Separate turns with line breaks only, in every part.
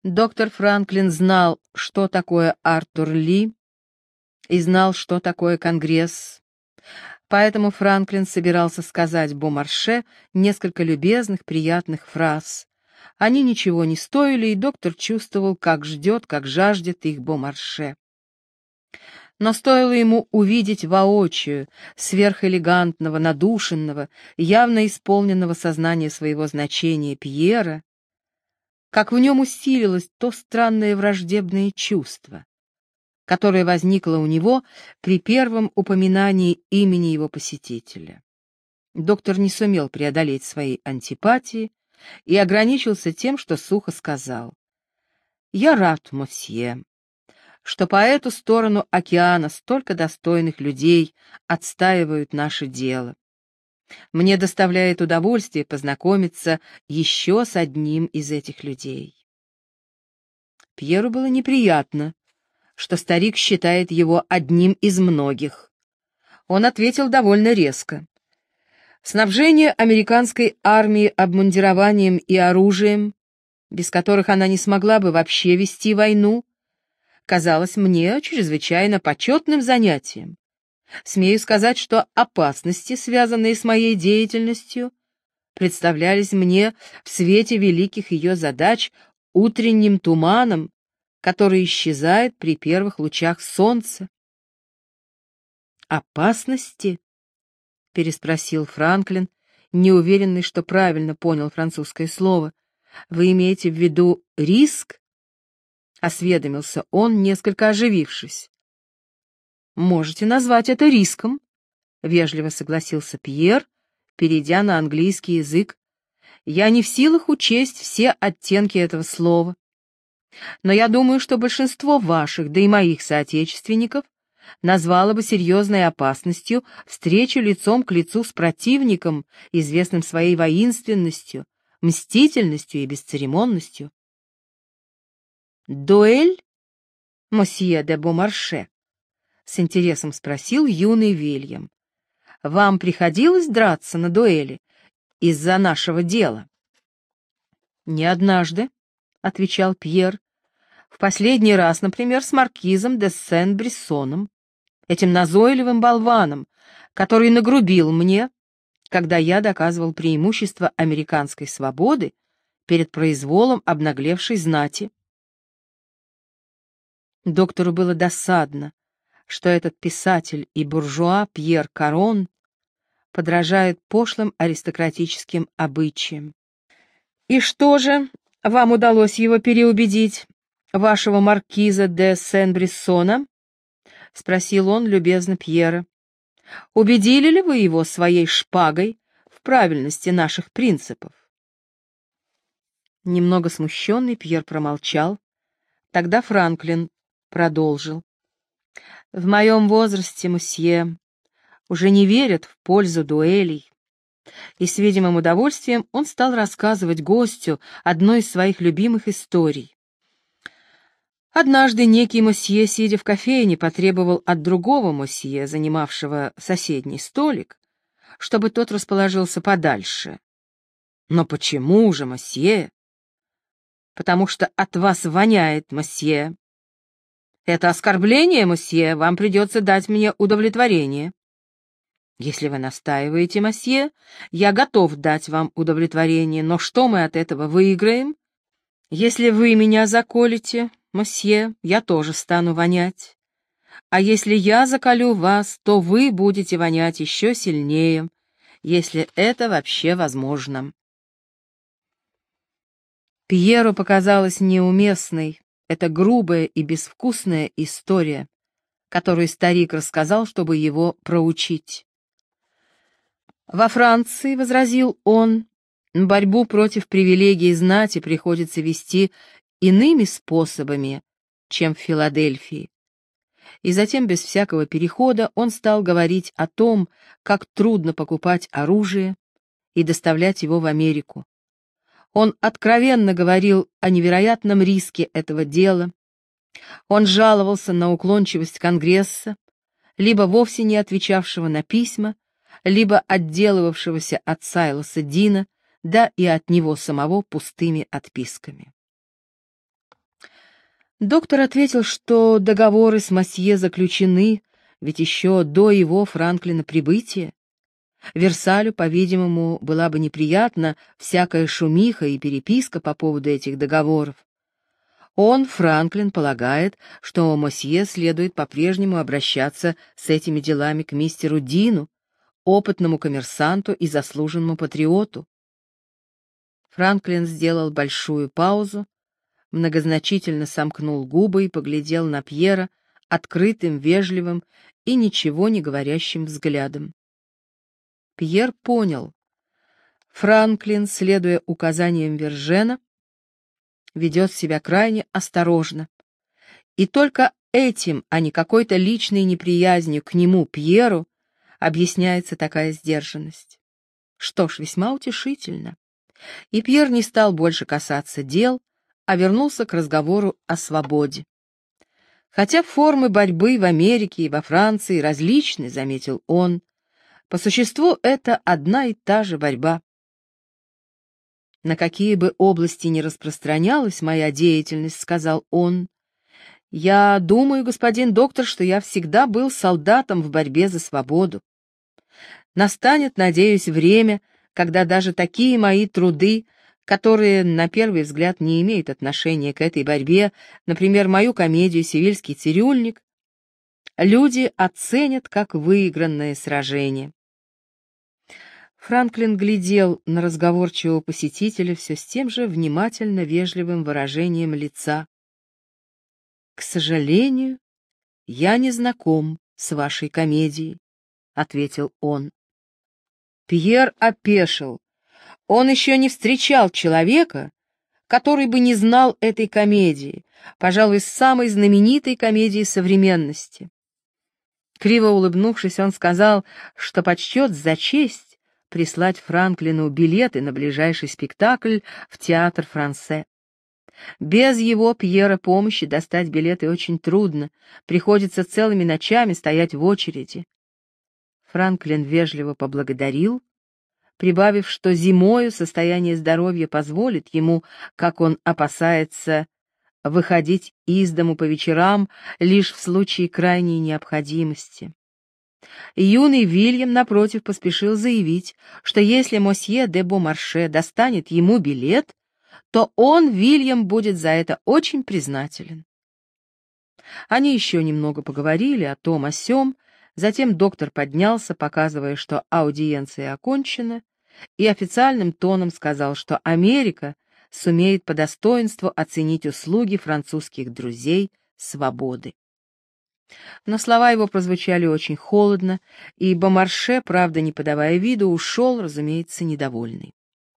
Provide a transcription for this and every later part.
Доктор Франклин знал, что такое Артур Ли, и знал, что такое Конгресс. Поэтому Франклин собирался сказать Бомарше несколько любезных, приятных фраз. Они ничего не стоили, и доктор чувствовал, как ждет, как жаждет их Бомарше. Но стоило ему увидеть воочию сверхэлегантного, надушенного, явно исполненного сознания своего значения Пьера, как в нем усилилось то странное враждебное чувство, которое возникло у него при первом упоминании имени его посетителя. Доктор не сумел преодолеть своей антипатии и ограничился тем, что сухо сказал: «Я рад, мосье, что по эту сторону океана столько достойных людей отстаивают наше дело. Мне доставляет удовольствие познакомиться еще с одним из этих людей». Пьеру было неприятно, что старик считает его одним из многих. Он ответил довольно резко. Снабжение американской армии обмундированием и оружием, без которых она не смогла бы вообще вести войну, казалось мне чрезвычайно почетным занятием. Смею сказать, что опасности, связанные с моей деятельностью, представлялись мне в свете великих ее задач утренним туманом, который исчезает при первых лучах солнца. «Опасности?» — переспросил Франклин, неуверенный, что правильно понял французское слово. «Вы имеете в виду риск?» — осведомился он, несколько оживившись. «Можете назвать это риском», — вежливо согласился Пьер, перейдя на английский язык. «Я не в силах учесть все оттенки этого слова. Но я думаю, что большинство ваших, да и моих соотечественников, назвало бы серьезной опасностью встречу лицом к лицу с противником, известным своей воинственностью, мстительностью и бесцеремонностью». «Дуэль, мосье де Бомарше?» — с интересом спросил юный Вильям. «Вам приходилось драться на дуэли из-за нашего дела?» «Не однажды», — отвечал Пьер. «В последний раз, например, с маркизом де Сен-Брессоном, этим назойливым болваном, который нагрубил мне, когда я доказывал преимущество американской свободы перед произволом обнаглевшей знати». Доктору было досадно, что этот писатель и буржуа Пьер Карон подражает пошлым аристократическим обычаям. «И что же, вам удалось его переубедить, вашего маркиза де Сен-Брессона?» — спросил он любезно Пьера. «Убедили ли вы его своей шпагой в правильности наших принципов?» Немного смущенный Пьер промолчал. Тогда Франклин продолжил. «В моем возрасте, мосье, уже не верят в пользу дуэлей». И с видимым удовольствием он стал рассказывать гостю одну из своих любимых историй. Однажды некий мосье, сидя в кофейне, потребовал от другого мосье, занимавшего соседний столик, чтобы тот расположился подальше. «Но почему же, мосье?» «Потому что от вас воняет, мосье». «Это оскорбление, мосье, вам придется дать мне удовлетворение». «Если вы настаиваете, мосье, я готов дать вам удовлетворение, но что мы от этого выиграем? Если вы меня заколите, мосье, я тоже стану вонять. А если я заколю вас, то вы будете вонять еще сильнее, если это вообще возможно». Пьеру показалась неуместной эта грубая и безвкусная история, которую старик рассказал, чтобы его проучить. «Во Франции, — возразил он, — борьбу против привилегий знати приходится вести иными способами, чем в Филадельфии». И затем, без всякого перехода, он стал говорить о том, как трудно покупать оружие и доставлять его в Америку. Он откровенно говорил о невероятном риске этого дела. Он жаловался на уклончивость Конгресса, либо вовсе не отвечавшего на письма, либо отделывавшегося от Сайлоса Дина, да и от него самого пустыми отписками. Доктор ответил, что договоры с мосье заключены, ведь еще до его, Франклина, прибытия. Версалю, по-видимому, была бы неприятна всякая шумиха и переписка по поводу этих договоров. Он, Франклин, полагает, что мосье следует по-прежнему обращаться с этими делами к мистеру Дину, опытному коммерсанту и заслуженному патриоту. Франклин сделал большую паузу, многозначительно сомкнул губы и поглядел на Пьера открытым, вежливым и ничего не говорящим взглядом. Пьер понял. Франклин, следуя указаниям Вержена, ведет себя крайне осторожно. И только этим, а не какой-то личной неприязнью к нему, Пьеру, объясняется такая сдержанность. Что ж, весьма утешительно. И Пьер не стал больше касаться дел, а вернулся к разговору о свободе. Хотя формы борьбы в Америке и во Франции различны, заметил он, по существу это одна и та же борьба. На какие бы области ни распространялась моя деятельность, сказал он, я думаю, господин доктор, что я всегда был солдатом в борьбе за свободу. Настанет, надеюсь, время, когда даже такие мои труды, которые на первый взгляд не имеют отношения к этой борьбе, например, мою комедию «Севильский цирюльник», люди оценят как выигранное сражение. Франклин глядел на разговорчивого посетителя все с тем же внимательно вежливым выражением лица. «К сожалению, я не знаком с вашей комедией», — ответил он. Пьер опешил. Он еще не встречал человека, который бы не знал этой комедии, пожалуй, самой знаменитой комедии современности. Криво улыбнувшись, он сказал, что почтет за честь прислать Франклину билеты на ближайший спектакль в театр Франсе. Без его, Пьера, помощи достать билеты очень трудно, приходится целыми ночами стоять в очереди. Франклин вежливо поблагодарил, прибавив, что зимою состояние здоровья позволит ему, как он опасается, выходить из дому по вечерам лишь в случае крайней необходимости. Юный Вильям, напротив, поспешил заявить, что если мосье де Бомарше достанет ему билет, то он, Вильям, будет за это очень признателен. Они еще немного поговорили о том, о сём, затем доктор поднялся, показывая, что аудиенция окончена, и официальным тоном сказал, что Америка сумеет по достоинству оценить услуги французских друзей свободы. Но слова его прозвучали очень холодно, и Бомарше, правда, не подавая виду, ушел, разумеется, недовольный.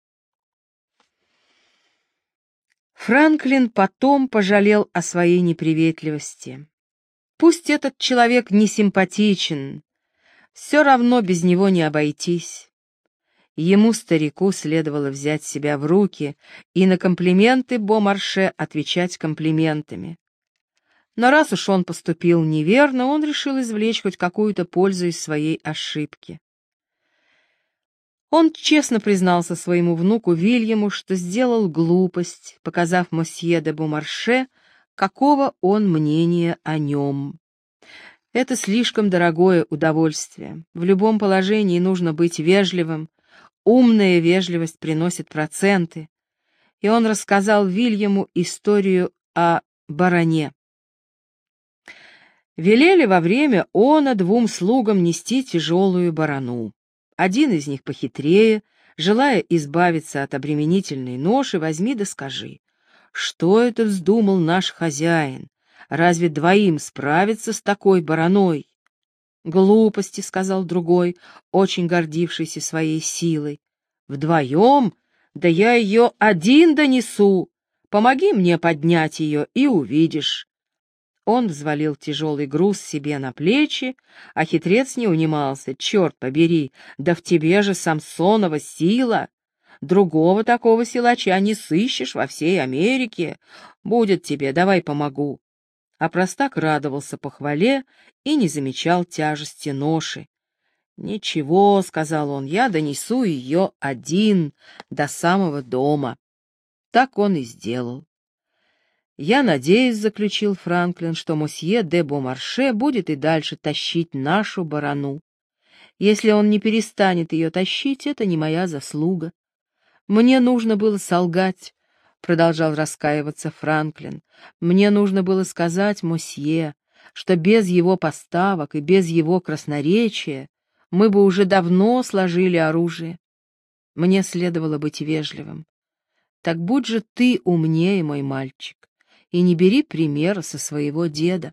Франклин потом пожалел о своей неприветливости. Пусть этот человек не симпатичен, все равно без него не обойтись. Ему, старику, следовало взять себя в руки и на комплименты Бомарше отвечать комплиментами. Но раз уж он поступил неверно, он решил извлечь хоть какую-то пользу из своей ошибки. Он честно признался своему внуку Вильяму, что сделал глупость, показав мосье де Бомарше, какого он мнения о нем. Это слишком дорогое удовольствие. В любом положении нужно быть вежливым. Умная вежливость приносит проценты. И он рассказал Вильяму историю о бароне. Велели во время она двум слугам нести тяжелую барану. Один из них похитрее, желая избавиться от обременительной ноши, возьми да скажи, что это вздумал наш хозяин? Разве двоим справиться с такой бараной? Глупости, сказал другой, очень гордившийся своей силой. Вдвоем? Да я ее один донесу. Помоги мне поднять ее, и увидишь. Он взвалил тяжелый груз себе на плечи, а хитрец не унимался. Черт побери, да в тебе же Самсонова сила! Другого такого силача не сыщешь во всей Америке. Будет тебе, давай помогу. А простак радовался похвале и не замечал тяжести ноши. «Ничего», — сказал он, — «я донесу ее один до самого дома». Так он и сделал. «Я надеюсь, — заключил Франклин, — что мосье де Бомарше будет и дальше тащить нашу барану. Если он не перестанет ее тащить, это не моя заслуга. Мне нужно было солгать, — продолжал раскаиваться Франклин. Мне нужно было сказать мосье, что без его поставок и без его красноречия мы бы уже давно сложили оружие. Мне следовало быть вежливым. Так будь же ты умнее, мой мальчик, и не бери примера со своего деда».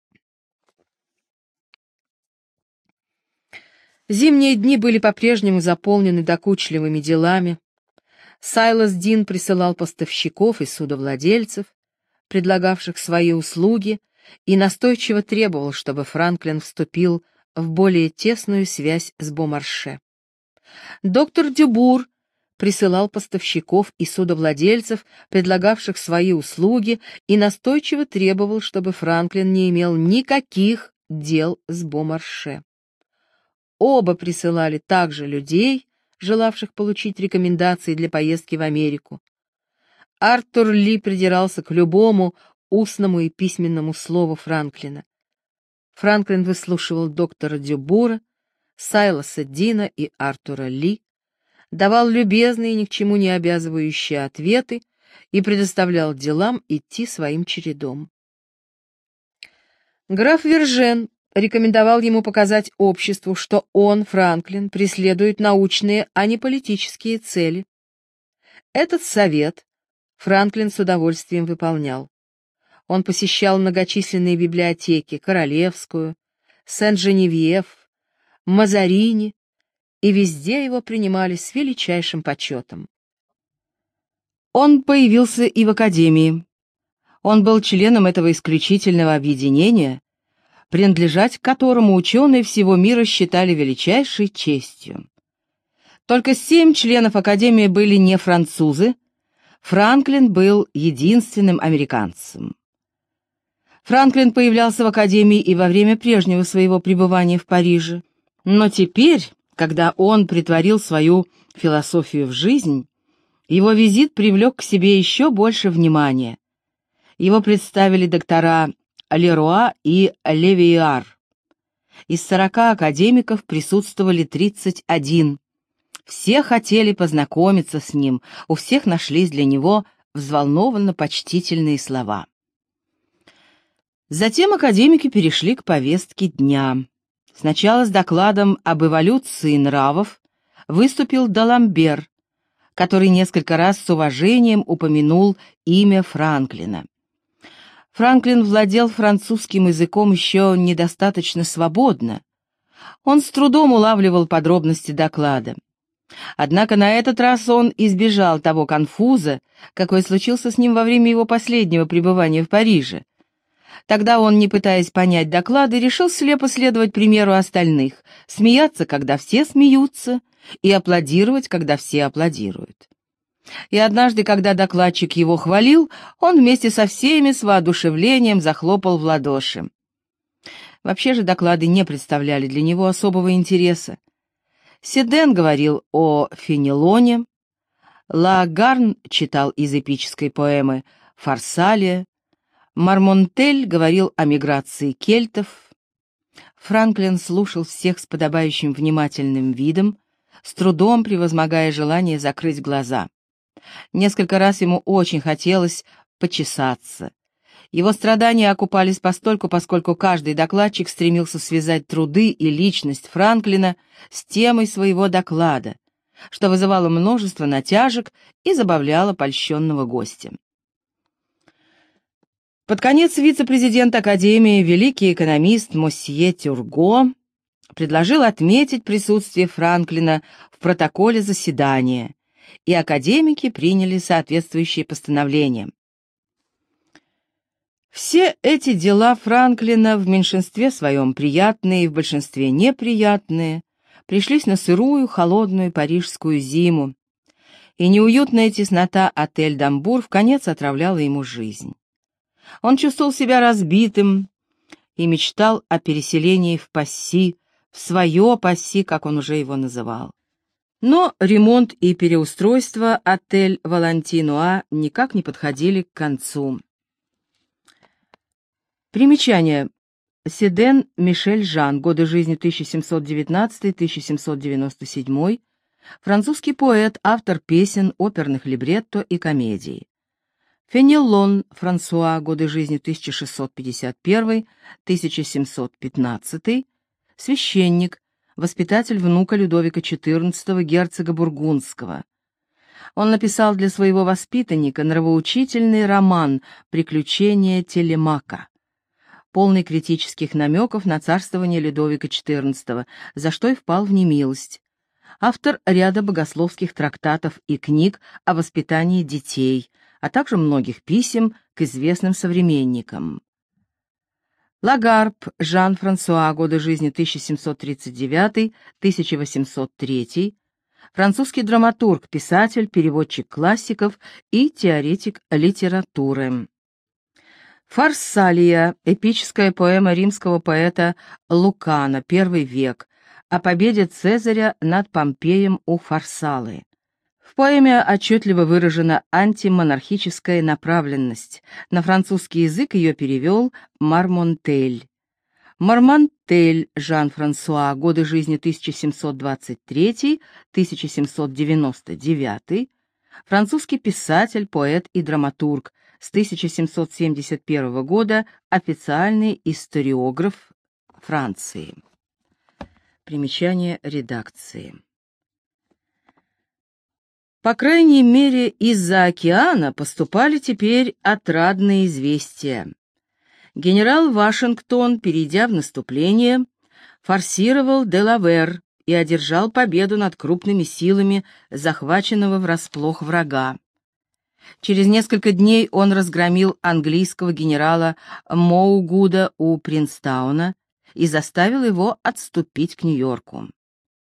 Зимние дни были по-прежнему заполнены докучливыми делами. Сайлас Дин присылал поставщиков и судовладельцев, предлагавших свои услуги, и настойчиво требовал, чтобы Франклин вступил в более тесную связь с Бомарше. Доктор Дюбур присылал поставщиков и судовладельцев, предлагавших свои услуги, и настойчиво требовал, чтобы Франклин не имел никаких дел с Бомарше. Оба присылали также людей, желавших получить рекомендации для поездки в Америку. Артур Ли придирался к любому устному и письменному слову Франклина. Франклин выслушивал доктора Дюбура, Сайласа Дина и Артура Ли, давал любезные и ни к чему не обязывающие ответы и предоставлял делам идти своим чередом. Граф Вержен рекомендовал ему показать обществу, что он, Франклин, преследует научные, а не политические цели. Этот совет Франклин с удовольствием выполнял. Он посещал многочисленные библиотеки, Королевскую, Сен-Женевьев, Мазарини, и везде его принимали с величайшим почетом. Он появился и в Академии. Он был членом этого исключительного объединения, принадлежать к которому ученые всего мира считали величайшей честью. Только 7 членов Академии были не французы, Франклин был единственным американцем. Франклин появлялся в Академии и во время прежнего своего пребывания в Париже, но теперь, когда он претворил свою философию в жизнь, его визит привлек к себе еще больше внимания. Его представили доктора Леруа и Левиар. Из 40 академиков присутствовали 31. Все хотели познакомиться с ним, у всех нашлись для него взволнованно-почтительные слова. Затем академики перешли к повестке дня. Сначала с докладом об эволюции нравов выступил Даламбер, который несколько раз с уважением упомянул имя Франклина. Франклин владел французским языком еще недостаточно свободно. Он с трудом улавливал подробности доклада. Однако на этот раз он избежал того конфуза, какой случился с ним во время его последнего пребывания в Париже. Тогда он, не пытаясь понять доклады, решил слепо следовать примеру остальных, смеяться, когда все смеются, и аплодировать, когда все аплодируют. И однажды, когда докладчик его хвалил, он вместе со всеми с воодушевлением захлопал в ладоши. Вообще же доклады не представляли для него особого интереса. Седен говорил о Фенелоне, Лагарн читал из эпической поэмы «Фарсалия», Мармонтель говорил о миграции кельтов. Франклин слушал всех с подобающим внимательным видом, с трудом превозмогая желание закрыть глаза. Несколько раз ему очень хотелось почесаться. Его страдания окупались постольку, поскольку каждый докладчик стремился связать труды и личность Франклина с темой своего доклада, что вызывало множество натяжек и забавляло польщенного гостя. Под конец вице-президент Академии, великий экономист мосье Тюрго, предложил отметить присутствие Франклина в протоколе заседания, и академики приняли соответствующие постановления. Все эти дела Франклина, в меньшинстве своем приятные и в большинстве неприятные, пришлись на сырую, холодную парижскую зиму, и неуютная теснота отель «Дамбур» вконец отравляла ему жизнь. Он чувствовал себя разбитым и мечтал о переселении в Пасси, в свое Пасси, как он уже его называл. Но ремонт и переустройство отель «Валентинуа» никак не подходили к концу. Примечание. Седен Мишель Жан. Годы жизни 1719-1797. Французский поэт, автор песен, оперных либретто и комедий. Фенелон Франсуа. Годы жизни 1651-1715. Священник, воспитатель внука Людовика XIV, герцога Бургундского. Он написал для своего воспитанника нравоучительный роман «Приключения Телемака», полный критических намеков на царствование Людовика XIV, за что и впал в немилость. Автор ряда богословских трактатов и книг о воспитании детей, а также многих писем к известным современникам. Лагарб Жан-Франсуа. Годы жизни 1739-1803. Французский драматург, писатель, переводчик классиков и теоретик литературы. Фарсалия. Эпическая поэма римского поэта Лукана, I век, о победе Цезаря над Помпеем у Фарсалы. В поэме отчетливо выражена антимонархическая направленность. На французский язык ее перевел Мармонтель. Мармонтель Жан-Франсуа. Годы жизни 1723-1799. Французский писатель, поэт и драматург. С 1771 года официальный историограф Франции. Примечание редакции. По крайней мере, из-за океана поступали теперь отрадные известия. Генерал Вашингтон, перейдя в наступление, форсировал Делавэр и одержал победу над крупными силами захваченного врасплох врага. Через несколько дней он разгромил английского генерала Моугуда у Принстауна и заставил его отступить к Нью-Йорку.